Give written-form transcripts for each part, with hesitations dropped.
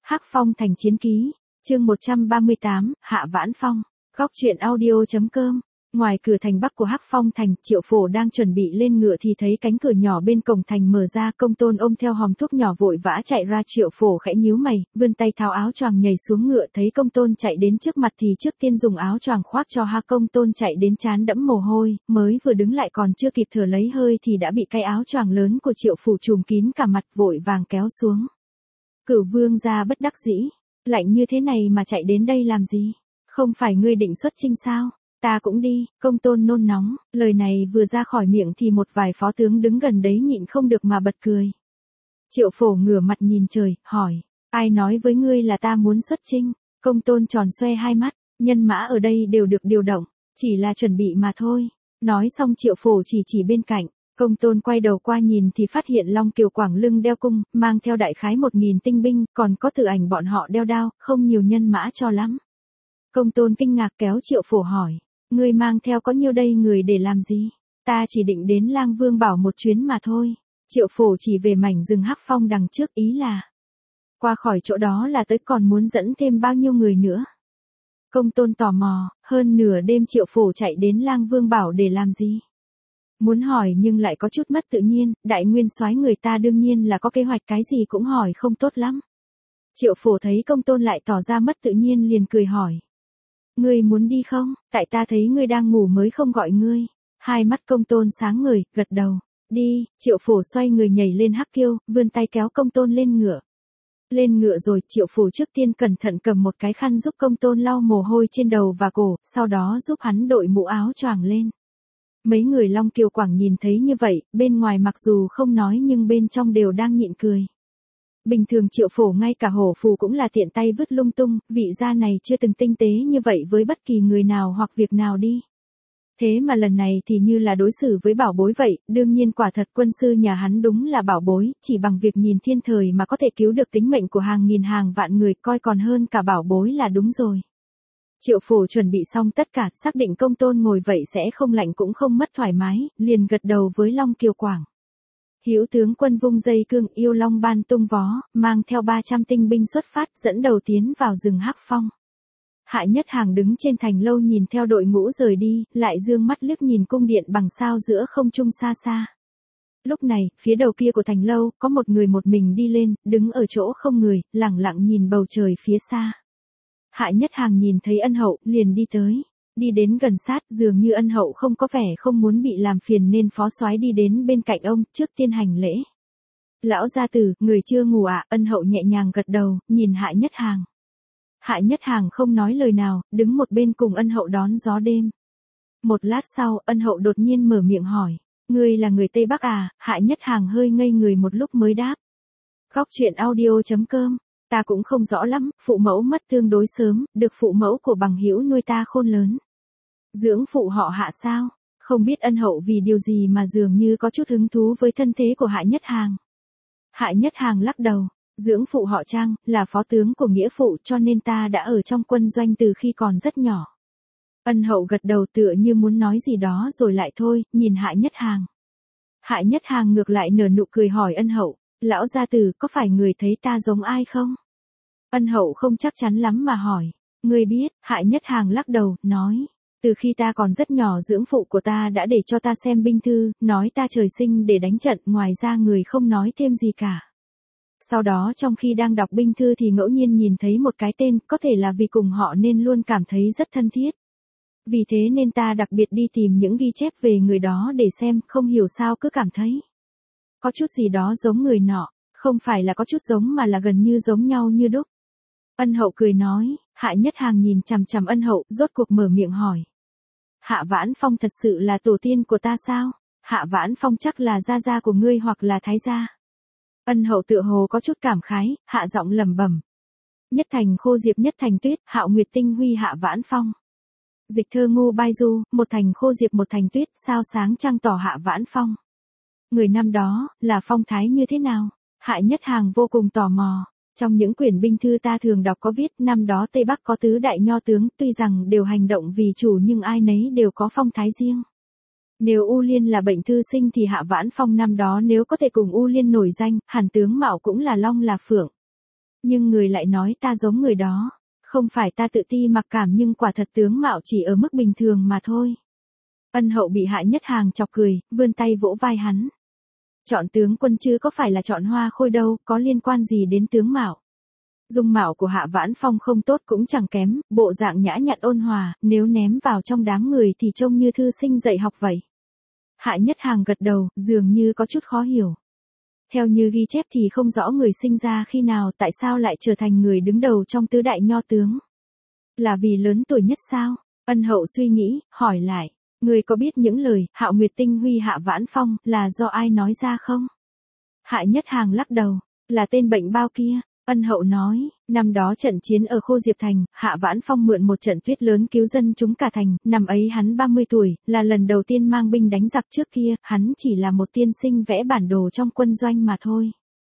Hắc Phong thành chiến ký, chương 138, Hạ Vãn Phong, góc truyện audio.com. Ngoài cửa thành bắc của Hắc Phong thành, Triệu Phổ đang chuẩn bị lên ngựa thì thấy cánh cửa nhỏ bên cổng thành mở ra, Công Tôn ôm theo hòm thuốc nhỏ vội vã chạy ra. Triệu Phổ khẽ nhíu mày, vươn tay tháo áo choàng nhảy xuống ngựa, thấy Công Tôn chạy đến trước mặt thì trước tiên dùng áo choàng khoác cho Công Tôn chạy đến trán đẫm mồ hôi, mới vừa đứng lại còn chưa kịp thở lấy hơi thì đã bị cái áo choàng lớn của Triệu Phủ trùm kín cả mặt, vội vàng kéo xuống. Cửu Vương gia bất đắc dĩ, lạnh như thế này mà chạy đến đây làm gì? Không phải ngươi định xuất chinh sao? Ta cũng đi. Công Tôn nôn nóng, lời này vừa ra khỏi miệng thì một vài phó tướng đứng gần đấy nhịn không được mà bật cười. Triệu Phổ ngửa mặt nhìn trời, hỏi, ai nói với ngươi là ta muốn xuất chinh? Công Tôn tròn xoe hai mắt, nhân mã ở đây đều được điều động, chỉ là chuẩn bị mà thôi. Nói xong Triệu Phổ chỉ bên cạnh. Công Tôn quay đầu qua nhìn thì phát hiện Long Kiều Quảng lưng đeo cung, mang theo đại khái 1000 tinh binh, còn có Tử Ảnh bọn họ đeo đao, không nhiều nhân mã cho lắm. Công Tôn kinh ngạc kéo Triệu Phổ hỏi, ngươi mang theo có nhiêu đây người để làm gì? Ta chỉ định đến Lang Vương Bảo một chuyến mà thôi. Triệu Phổ chỉ về mảnh rừng Hắc Phong đằng trước, ý là qua khỏi chỗ đó là tới, còn muốn dẫn thêm bao nhiêu người nữa? Công Tôn tò mò, hơn nửa đêm Triệu Phổ chạy đến Lang Vương Bảo để làm gì? Muốn hỏi nhưng lại có chút mất tự nhiên, đại nguyên soái người ta đương nhiên là có kế hoạch, cái gì cũng hỏi không tốt lắm. Triệu Phổ thấy Công Tôn lại tỏ ra mất tự nhiên liền cười hỏi, ngươi muốn đi không? Tại ta thấy ngươi đang ngủ mới không gọi ngươi. Hai mắt Công Tôn sáng ngời, gật đầu. Đi. Triệu Phổ xoay người nhảy lên hắc kiêu, vươn tay kéo Công Tôn lên ngựa. Lên ngựa rồi, Triệu Phổ trước tiên cẩn thận cầm một cái khăn giúp Công Tôn lau mồ hôi trên đầu và cổ, sau đó giúp hắn đội mũ áo choàng lên. Mấy người Long Kiều Quảng nhìn thấy như vậy, bên ngoài mặc dù không nói nhưng bên trong đều đang nhịn cười. Bình thường Triệu Phổ ngay cả hổ phù cũng là tiện tay vứt lung tung, vị gia này chưa từng tinh tế như vậy với bất kỳ người nào hoặc việc nào đi. Thế mà lần này thì như là đối xử với bảo bối vậy, đương nhiên quả thật quân sư nhà hắn đúng là bảo bối, chỉ bằng việc nhìn thiên thời mà có thể cứu được tính mệnh của hàng nghìn hàng vạn người, coi còn hơn cả bảo bối là đúng rồi. Triệu Phổ chuẩn bị xong tất cả, xác định Công Tôn ngồi vậy sẽ không lạnh cũng không mất thoải mái, liền gật đầu với Long Kiều Quảng. Hữu tướng quân vung dây cương, yêu long ban tung vó, mang theo 300 tinh binh xuất phát, dẫn đầu tiến vào rừng Hắc Phong. Hạ Nhất Hàng đứng trên thành lâu nhìn theo đội ngũ rời đi, lại dương mắt liếc nhìn cung điện bằng sao giữa không trung xa xa. Lúc này, phía đầu kia của thành lâu, có một người một mình đi lên, đứng ở chỗ không người, lẳng lặng nhìn bầu trời phía xa. Hạ Nhất Hàng nhìn thấy Ân Hậu, liền đi tới. Đi đến gần sát, dường như Ân Hậu không có vẻ không muốn bị làm phiền nên phó soái đi đến bên cạnh ông, trước tiên hành lễ. Lão gia tử, người chưa ngủ à? Ân Hậu nhẹ nhàng gật đầu, nhìn Hạ Nhất Hàng. Hạ Nhất Hàng không nói lời nào, đứng một bên cùng Ân Hậu đón gió đêm. Một lát sau, Ân Hậu đột nhiên mở miệng hỏi, ngươi là người Tây Bắc à? Hạ Nhất Hàng hơi ngây người một lúc mới đáp. Góc truyện audio.com. Ta cũng không rõ lắm, phụ mẫu mất tương đối sớm, được phụ mẫu của bằng hữu nuôi ta khôn lớn. Dưỡng phụ họ Hạ sao? Không biết Ân Hậu vì điều gì mà dường như có chút hứng thú với thân thế của Hạ Nhất Hàng. Hạ Nhất Hàng lắc đầu, dưỡng phụ họ Trang, là phó tướng của nghĩa phụ cho nên ta đã ở trong quân doanh từ khi còn rất nhỏ. Ân Hậu gật đầu tựa như muốn nói gì đó rồi lại thôi, nhìn Hạ Nhất Hàng. Hạ Nhất Hàng ngược lại nở nụ cười hỏi Ân Hậu, lão gia tử có phải người thấy ta giống ai không? Ân Hậu không chắc chắn lắm mà hỏi, ngươi biết? Hạ Nhất Hàng lắc đầu, nói, từ khi ta còn rất nhỏ dưỡng phụ của ta đã để cho ta xem binh thư, nói ta trời sinh để đánh trận, ngoài ra người không nói thêm gì cả. Sau đó trong khi đang đọc binh thư thì ngẫu nhiên nhìn thấy một cái tên, có thể là vì cùng họ nên luôn cảm thấy rất thân thiết. Vì thế nên ta đặc biệt đi tìm những ghi chép về người đó để xem, không hiểu sao cứ cảm thấy có chút gì đó giống người nọ, không phải là có chút giống mà là gần như giống nhau như đúc. Ân Hậu cười nói. Hạ Nhất Hàng nhìn chằm chằm Ân Hậu, rốt cuộc mở miệng hỏi, Hạ Vãn Phong thật sự là tổ tiên của ta sao? Hạ Vãn Phong chắc là gia gia của ngươi hoặc là thái gia. Ân Hậu tựa hồ có chút cảm khái, hạ giọng lẩm bẩm, nhất thành khô diệp nhất thành tuyết, Hạo Nguyệt tinh huy Hạ Vãn Phong. Dịch thơ ngu bai du, một thành khô diệp một thành tuyết, sao sáng trăng tỏ Hạ Vãn Phong. Người năm đó, là phong thái như thế nào? Hạ Nhất Hàng vô cùng tò mò. Trong những quyển binh thư ta thường đọc có viết, năm đó Tây Bắc có tứ đại nho tướng, tuy rằng đều hành động vì chủ nhưng ai nấy đều có phong thái riêng. Nếu U Liên là bệnh thư sinh thì Hạ Vãn Phong năm đó nếu có thể cùng U Liên nổi danh, hẳn tướng mạo cũng là long là phượng. Nhưng người lại nói ta giống người đó. Không phải ta tự ti mặc cảm nhưng quả thật tướng mạo chỉ ở mức bình thường mà thôi. Ân Hậu bị Hạ Nhất Hàng chọc cười, vươn tay vỗ vai hắn. Chọn tướng quân chứ có phải là chọn hoa khôi đâu, có liên quan gì đến tướng mạo. Dung mạo của Hạ Vãn Phong không tốt cũng chẳng kém, bộ dạng nhã nhặn ôn hòa, nếu ném vào trong đám người thì trông như thư sinh dạy học vậy. Hạ Nhất Hàng gật đầu, dường như có chút khó hiểu. Theo như ghi chép thì không rõ người sinh ra khi nào tại sao lại trở thành người đứng đầu trong tứ đại nho tướng. Là vì lớn tuổi nhất sao? Ân Hậu suy nghĩ, hỏi lại. Người có biết những lời Hạo Nguyệt Tinh Huy Hạ Vãn Phong là do ai nói ra không? Hạ Nhất Hàng lắc đầu. Là tên bệnh bao kia. Ân Hậu nói, năm đó trận chiến ở Khô Diệp Thành, Hạ Vãn Phong mượn một trận tuyết lớn cứu dân chúng cả thành, năm ấy hắn 30 tuổi, là lần đầu tiên mang binh đánh giặc trước kia, hắn chỉ là một tiên sinh vẽ bản đồ trong quân doanh mà thôi.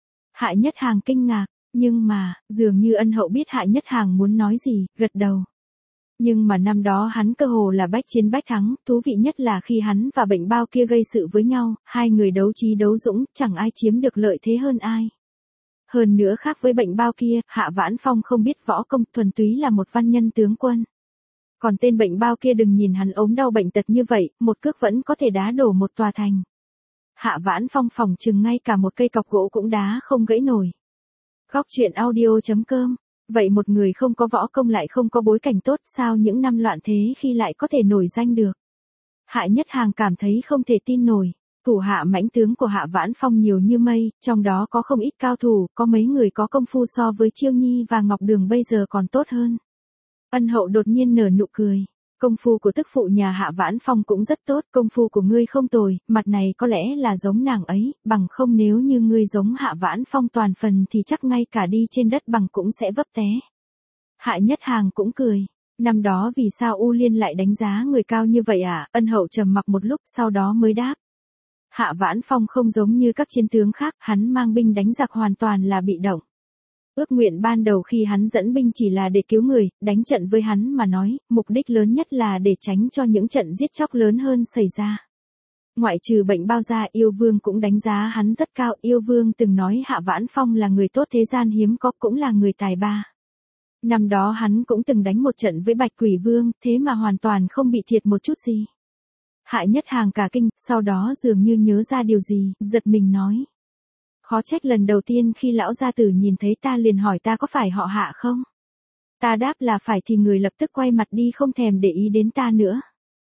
Hạ Nhất Hàng kinh ngạc, nhưng mà, dường như Ân Hậu biết Hạ Nhất Hàng muốn nói gì, gật đầu. Nhưng mà năm đó hắn cơ hồ là bách chiến bách thắng, thú vị nhất là khi hắn và bệnh bao kia gây sự với nhau, hai người đấu trí đấu dũng, chẳng ai chiếm được lợi thế hơn ai. Hơn nữa khác với bệnh bao kia, Hạ Vãn Phong không biết võ công, thuần túy là một văn nhân tướng quân. Còn tên bệnh bao kia đừng nhìn hắn ốm đau bệnh tật như vậy, một cước vẫn có thể đá đổ một tòa thành. Hạ Vãn Phong phỏng chừng ngay cả một cây cọc gỗ cũng đá không gãy nổi. Góc truyện audio.com. Vậy một người không có võ công lại không có bối cảnh tốt sao những năm loạn thế khi lại có thể nổi danh được. Hạ Nhất Hàng cảm thấy không thể tin nổi. Thủ hạ mãnh tướng của Hạ Vãn Phong nhiều như mây, trong đó có không ít cao thủ, có mấy người có công phu so với Chiêu Nhi và Ngọc Đường bây giờ còn tốt hơn. Ân Hậu đột nhiên nở nụ cười. Công phu của tức phụ nhà Hạ Vãn Phong cũng rất tốt, công phu của ngươi không tồi, mặt này có lẽ là giống nàng ấy, bằng không nếu như ngươi giống Hạ Vãn Phong toàn phần thì chắc ngay cả đi trên đất bằng cũng sẽ vấp té. Hạ Nhất Hàng cũng cười. Năm đó vì sao U Liên lại đánh giá người cao như vậy à? Ân Hậu trầm mặc một lúc sau đó mới đáp. Hạ Vãn Phong không giống như các chiến tướng khác, hắn mang binh đánh giặc hoàn toàn là bị động. Ước nguyện ban đầu khi hắn dẫn binh chỉ là để cứu người, đánh trận với hắn mà nói, mục đích lớn nhất là để tránh cho những trận giết chóc lớn hơn xảy ra. Ngoại trừ bệnh bao ra, Yêu Vương cũng đánh giá hắn rất cao, Yêu Vương từng nói Hạ Vãn Phong là người tốt thế gian hiếm có, cũng là người tài ba. Năm đó hắn cũng từng đánh một trận với Bạch Quỷ Vương, thế mà hoàn toàn không bị thiệt một chút gì. Hạ Nhất Hàng cả kinh, sau đó dường như nhớ ra điều gì, giật mình nói. Khó trách lần đầu tiên khi lão gia tử nhìn thấy ta liền hỏi ta có phải họ Hạ không? Ta đáp là phải thì người lập tức quay mặt đi không thèm để ý đến ta nữa.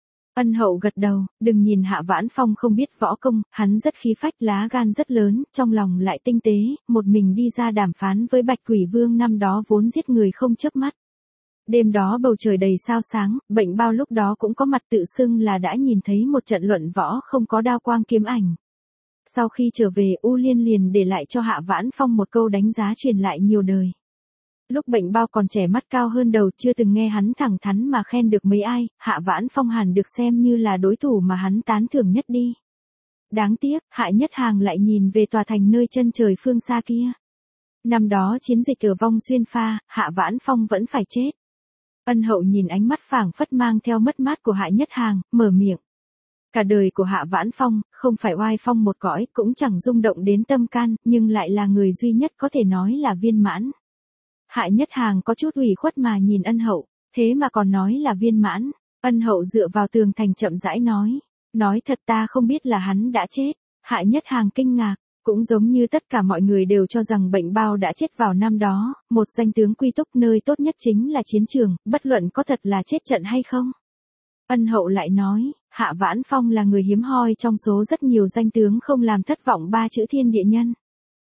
Ân Hậu gật đầu, đừng nhìn Hạ Vãn Phong không biết võ công, hắn rất khí phách, lá gan rất lớn, trong lòng lại tinh tế, một mình đi ra đàm phán với Bạch Quỷ Vương năm đó vốn giết người không chớp mắt. Đêm đó bầu trời đầy sao sáng, bệnh bao lúc đó cũng có mặt tự xưng là đã nhìn thấy một trận luận võ không có đao quang kiếm ảnh. Sau khi trở về U Liên liền để lại cho Hạ Vãn Phong một câu đánh giá truyền lại nhiều đời. Lúc bệnh bao còn trẻ mắt cao hơn đầu chưa từng nghe hắn thẳng thắn mà khen được mấy ai, Hạ Vãn Phong hẳn được xem như là đối thủ mà hắn tán thưởng nhất đi. Đáng tiếc, Hạ Nhất Hàng lại nhìn về tòa thành nơi chân trời phương xa kia. Năm đó chiến dịch ở Vong Xuyên Pha, Hạ Vãn Phong vẫn phải chết. Ân Hậu nhìn ánh mắt phảng phất mang theo mất mát của Hạ Nhất Hàng, mở miệng. Cả đời của Hạ Vãn Phong, không phải oai phong một cõi, cũng chẳng rung động đến tâm can, nhưng lại là người duy nhất có thể nói là viên mãn. Hạ Nhất Hàng có chút ủy khuất mà nhìn Ân Hậu, thế mà còn nói là viên mãn. Ân Hậu dựa vào tường thành chậm rãi nói thật ta không biết là hắn đã chết. Hạ Nhất Hàng kinh ngạc, cũng giống như tất cả mọi người đều cho rằng bệnh bao đã chết vào năm đó, một danh tướng quy túc nơi tốt nhất chính là chiến trường, bất luận có thật là chết trận hay không. Ân Hậu lại nói, Hạ Vãn Phong là người hiếm hoi trong số rất nhiều danh tướng không làm thất vọng ba chữ thiên địa nhân.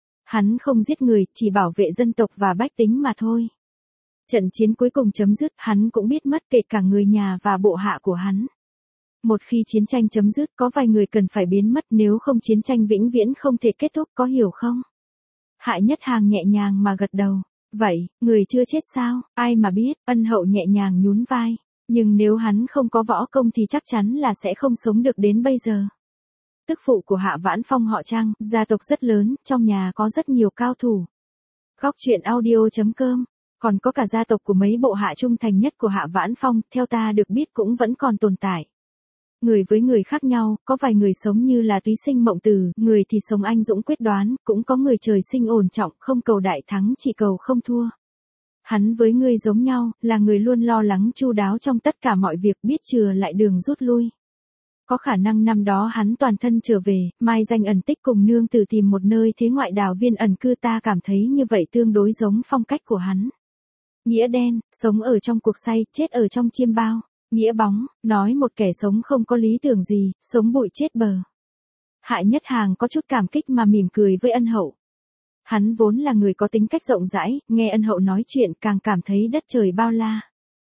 Hắn không giết người, chỉ bảo vệ dân tộc và bách tính mà thôi. Trận chiến cuối cùng chấm dứt, hắn cũng biết mất kể cả người nhà và bộ hạ của hắn. Một khi chiến tranh chấm dứt, có vài người cần phải biến mất, nếu không chiến tranh vĩnh viễn không thể kết thúc, có hiểu không? Hạ Nhất Hàng nhẹ nhàng mà gật đầu. Vậy, người chưa chết sao? Ai mà biết? Ân Hậu nhẹ nhàng nhún vai. Nhưng nếu hắn không có võ công thì chắc chắn là sẽ không sống được đến bây giờ. Tức phụ của Hạ Vãn Phong họ Trang, gia tộc rất lớn, trong nhà có rất nhiều cao thủ. Góc truyện audio.com. Còn có cả gia tộc của mấy bộ hạ trung thành nhất của Hạ Vãn Phong, theo ta được biết cũng vẫn còn tồn tại. Người với người khác nhau, có vài người sống như là túy sinh mộng tử, người thì sống anh dũng quyết đoán, cũng có người trời sinh ổn trọng, không cầu đại thắng chỉ cầu không thua. Hắn với ngươi giống nhau, là người luôn lo lắng chu đáo trong tất cả mọi việc, biết chừa lại đường rút lui. Có khả năng năm đó hắn toàn thân trở về, mai danh ẩn tích cùng nương tử tìm một nơi thế ngoại đảo viên ẩn cư, ta cảm thấy như vậy tương đối giống phong cách của hắn. Nghĩa đen, sống ở trong cuộc say, chết ở trong chiêm bao. Nghĩa bóng, nói một kẻ sống không có lý tưởng gì, sống bụi chết bờ. Hạ Nhất Hàng có chút cảm kích mà mỉm cười với Ân Hậu. Hắn vốn là người có tính cách rộng rãi, nghe Ân Hậu nói chuyện càng cảm thấy đất trời bao la.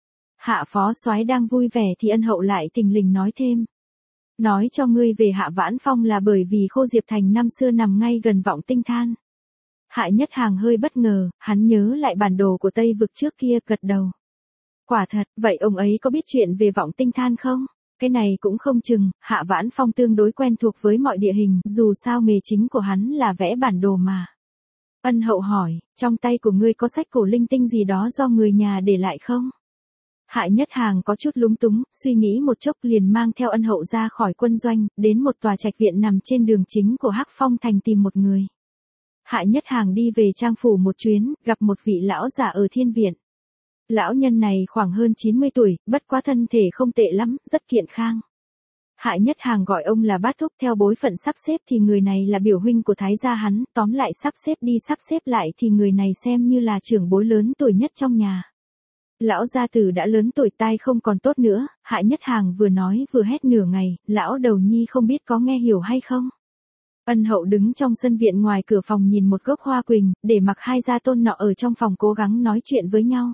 Hạ phó soái đang vui vẻ thì Ân Hậu lại thình lình nói thêm. Nói cho ngươi về Hạ Vãn Phong là bởi vì Khô Diệp Thành năm xưa nằm ngay gần Vọng Tinh Than. Hạ Nhất Hàng hơi bất ngờ, hắn nhớ lại bản đồ của Tây Vực trước kia, gật đầu. Quả thật, vậy ông ấy có biết chuyện về Vọng Tinh Than không? Cái này cũng không chừng, Hạ Vãn Phong tương đối quen thuộc với mọi địa hình, dù sao nghề chính của hắn là vẽ bản đồ mà. Ân Hậu hỏi, trong tay của ngươi có sách cổ linh tinh gì đó do người nhà để lại không? Hạ Nhất Hàng có chút lúng túng, suy nghĩ một chốc liền mang theo Ân Hậu ra khỏi quân doanh, đến một tòa trạch viện nằm trên đường chính của Hắc Phong Thành tìm một người. Hạ Nhất Hàng đi về trang phủ một chuyến, gặp một vị lão già ở thiên viện. Lão nhân này khoảng hơn 90 tuổi, bất quá thân thể không tệ lắm, rất kiện khang. Hạ Nhất Hàng gọi ông là Bát Thúc, theo bối phận sắp xếp thì người này là biểu huynh của thái gia hắn, tóm lại sắp xếp đi sắp xếp lại thì người này xem như là trưởng bối lớn tuổi nhất trong nhà. Lão gia tử đã lớn tuổi, tai không còn tốt nữa, Hạ Nhất Hàng vừa nói vừa hét nửa ngày, lão đầu nhi không biết có nghe hiểu hay không. Ân Hậu đứng trong sân viện ngoài cửa phòng nhìn một gốc hoa quỳnh, để mặc hai gia tôn nọ ở trong phòng cố gắng nói chuyện với nhau.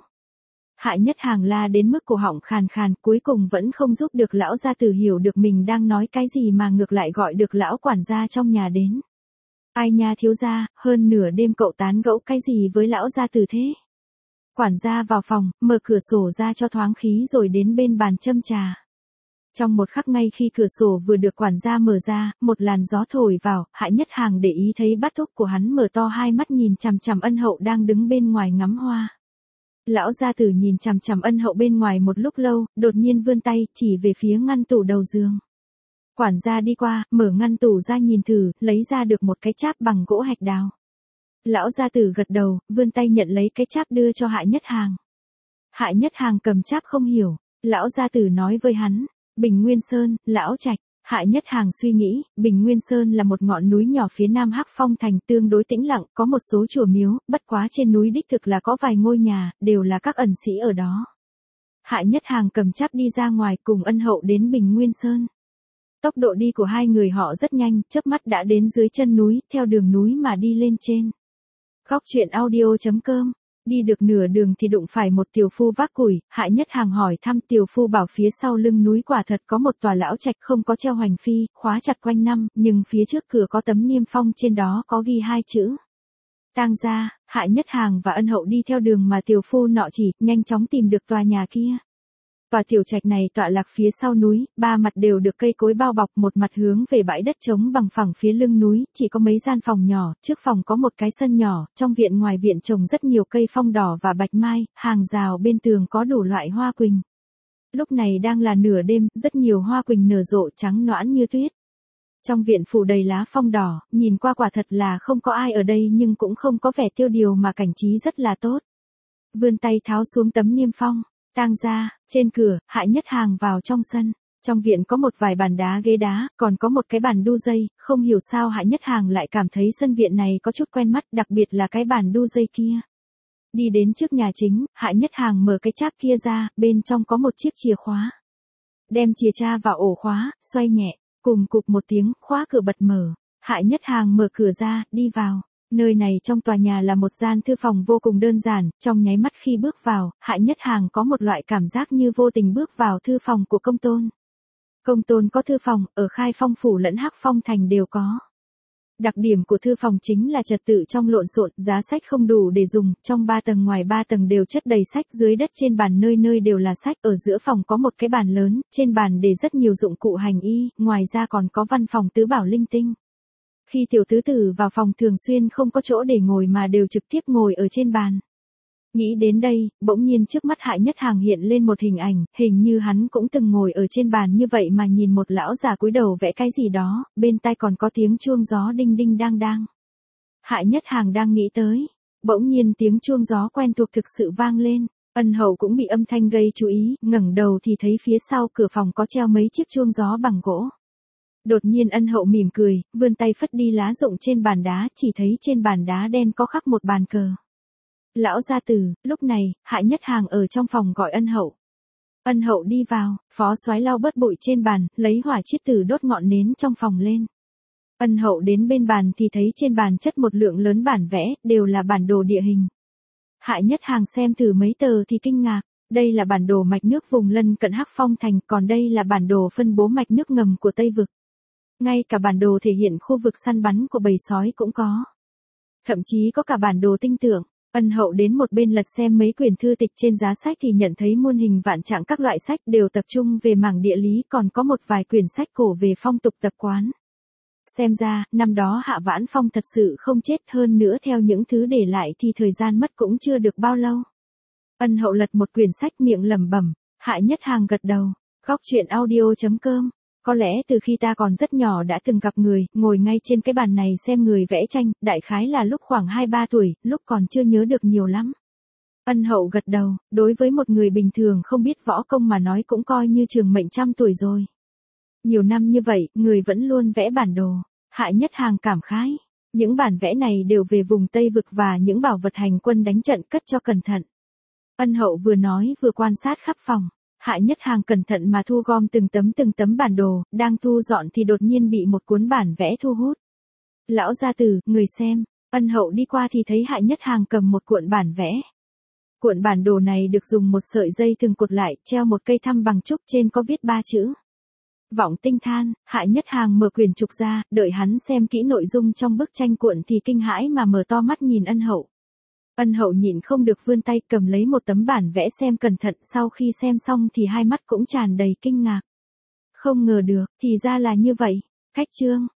Hạ Nhất Hàng la đến mức cổ họng khàn khàn, cuối cùng vẫn không giúp được lão gia tử hiểu được mình đang nói cái gì mà ngược lại gọi được lão quản gia trong nhà đến. Ai nha thiếu gia, hơn nửa đêm cậu tán gẫu cái gì với lão gia tử thế? Quản gia vào phòng, mở cửa sổ ra cho thoáng khí rồi đến bên bàn châm trà. Trong một khắc ngay khi cửa sổ vừa được quản gia mở ra, một làn gió thổi vào, Hạ Nhất Hàng để ý thấy Bát Thúc của hắn mở to hai mắt nhìn chằm chằm Ân Hậu đang đứng bên ngoài ngắm hoa. Lão gia tử nhìn chằm chằm Ân Hậu bên ngoài một lúc lâu, đột nhiên vươn tay, chỉ về phía ngăn tủ đầu giường. Quản gia đi qua, mở ngăn tủ ra nhìn thử, lấy ra được một cái cháp bằng gỗ hạch đào. Lão gia tử gật đầu, vươn tay nhận lấy cái cháp đưa cho Hạ Nhất Hàng. Hạ Nhất Hàng cầm cháp không hiểu, lão gia tử nói với hắn, Bình Nguyên Sơn, Lão Trạch. Hạ Nhất Hàng suy nghĩ, Bình Nguyên Sơn là một ngọn núi nhỏ phía nam Hắc Phong Thành, tương đối tĩnh lặng, có một số chùa miếu, bất quá trên núi đích thực là có vài ngôi nhà, đều là các ẩn sĩ ở đó. Hạ Nhất Hàng cầm cháp đi ra ngoài cùng Ân Hậu đến Bình Nguyên Sơn. Tốc độ đi của hai người họ rất nhanh, chớp mắt đã đến dưới chân núi, theo đường núi mà đi lên trên. Góc truyện audio.com. Đi được nửa đường thì đụng phải một tiểu phu vác củi, Hạ Nhất Hàng hỏi thăm, tiểu phu bảo phía sau lưng núi quả thật có một tòa lão trạch không có treo hoành phi, khóa chặt quanh năm, nhưng phía trước cửa có tấm niêm phong, trên đó có ghi hai chữ. Tang gia. Hạ Nhất Hàng và Ân Hậu đi theo đường mà tiểu phu nọ chỉ, nhanh chóng tìm được tòa nhà kia. Tòa tiểu trạch này tọa lạc phía sau núi, ba mặt đều được cây cối bao bọc, một mặt hướng về bãi đất trống bằng phẳng phía lưng núi, chỉ có mấy gian phòng nhỏ, trước phòng có một cái sân nhỏ, trong viện ngoài viện trồng rất nhiều cây phong đỏ và bạch mai, hàng rào bên tường có đủ loại hoa quỳnh. Lúc này đang là nửa đêm, rất nhiều hoa quỳnh nở rộ trắng nõn như tuyết. Trong viện phủ đầy lá phong đỏ, nhìn qua quả thật là không có ai ở đây nhưng cũng không có vẻ tiêu điều mà cảnh trí rất là tốt. Vươn tay tháo xuống tấm niêm phong. Tang gia. Trên cửa, Hạ Nhất Hàng vào trong sân. Trong viện có một vài bàn đá ghế đá, còn có một cái bàn đu dây, không hiểu sao Hạ Nhất Hàng lại cảm thấy sân viện này có chút quen mắt, đặc biệt là cái bàn đu dây kia. Đi đến trước nhà chính, Hạ Nhất Hàng mở cái cháp kia ra, bên trong có một chiếc chìa khóa. Đem chìa tra vào ổ khóa, xoay nhẹ, cùng cục một tiếng, khóa cửa bật mở. Hạ Nhất Hàng mở cửa ra, đi vào. Nơi này trong tòa nhà là một gian thư phòng vô cùng đơn giản, trong nháy mắt khi bước vào, Hạ Nhất Hàng có một loại cảm giác như vô tình bước vào thư phòng của công tôn. Công tôn có thư phòng, ở Khai Phong phủ lẫn Hắc Phong Thành đều có. Đặc điểm của thư phòng chính là trật tự trong lộn xộn, giá sách không đủ để dùng, trong 3 tầng ngoài 3 tầng đều chất đầy sách, dưới đất trên bàn nơi nơi đều là sách, ở giữa phòng có một cái bàn lớn, trên bàn để rất nhiều dụng cụ hành y, ngoài ra còn có văn phòng tứ bảo linh tinh. Khi tiểu tứ tử vào phòng thường xuyên không có chỗ để ngồi mà đều trực tiếp ngồi ở trên bàn. Nghĩ đến đây, bỗng nhiên trước mắt Hạ Nhất Hàng hiện lên một hình ảnh, hình như hắn cũng từng ngồi ở trên bàn như vậy mà nhìn một lão già cúi đầu vẽ cái gì đó, bên tai còn có tiếng chuông gió đinh đinh đang đang. Hạ Nhất Hàng đang nghĩ tới, bỗng nhiên tiếng chuông gió quen thuộc thực sự vang lên, Ân Hậu cũng bị âm thanh gây chú ý, ngẩng đầu thì thấy phía sau cửa phòng có treo mấy chiếc chuông gió bằng gỗ. Đột nhiên Ân Hậu mỉm cười, vươn tay phất đi lá rụng trên bàn đá, chỉ thấy trên bàn đá đen có khắc một bàn cờ. Lão gia tử, lúc này, Hạ Nhất Hàng ở trong phòng gọi Ân Hậu. Ân Hậu đi vào, phó soái lau bớt bụi trên bàn, lấy hỏa chiết tử đốt ngọn nến trong phòng lên. Ân Hậu đến bên bàn thì thấy trên bàn chất một lượng lớn bản vẽ, đều là bản đồ địa hình. Hạ Nhất Hàng xem thử mấy tờ thì kinh ngạc, đây là bản đồ mạch nước vùng lân cận Hắc Phong thành, còn đây là bản đồ phân bố mạch nước ngầm của Tây Vực. Ngay cả bản đồ thể hiện khu vực săn bắn của bầy sói cũng có. Thậm chí có cả bản đồ tinh tưởng. Ân Hậu đến một bên lật xem mấy quyển thư tịch trên giá sách thì nhận thấy muôn hình vạn trạng các loại sách đều tập trung về mảng địa lý, còn có một vài quyển sách cổ về phong tục tập quán. Xem ra, năm đó Hạ Vãn Phong thật sự không chết, hơn nữa theo những thứ để lại thì thời gian mất cũng chưa được bao lâu. Ân Hậu lật một quyển sách miệng lẩm bẩm, Hạ Nhất Hàng gật đầu, góc chuyện audio.com. Có lẽ từ khi ta còn rất nhỏ đã từng gặp người, ngồi ngay trên cái bàn này xem người vẽ tranh, đại khái là lúc khoảng 2-3 tuổi, lúc còn chưa nhớ được nhiều lắm. Ân Hậu gật đầu, đối với một người bình thường không biết võ công mà nói cũng coi như trường mệnh trăm tuổi rồi. Nhiều năm như vậy, người vẫn luôn vẽ bản đồ. Hạ Nhất Hàng cảm khái. Những bản vẽ này đều về vùng Tây Vực và những bảo vật hành quân đánh trận, cất cho cẩn thận. Ân Hậu vừa nói vừa quan sát khắp phòng. Hạ Nhất Hàng cẩn thận mà thu gom từng tấm bản đồ, đang thu dọn thì đột nhiên bị một cuốn bản vẽ thu hút. Lão gia tử, người xem. Ân Hậu đi qua thì thấy Hạ Nhất Hàng cầm một cuộn bản vẽ. Cuộn bản đồ này được dùng một sợi dây thừng cột lại, treo một cây thăm bằng trúc, trên có viết 3 chữ. Vọng Tinh Than. Hạ Nhất Hàng mở quyển trục ra, đợi hắn xem kỹ nội dung trong bức tranh cuộn thì kinh hãi mà mở to mắt nhìn Ân Hậu. Ân Hậu nhịn không được vươn tay cầm lấy một tấm bản vẽ xem cẩn thận, sau khi xem xong thì hai mắt cũng tràn đầy kinh ngạc. Không ngờ được, thì ra là như vậy. Cách chương.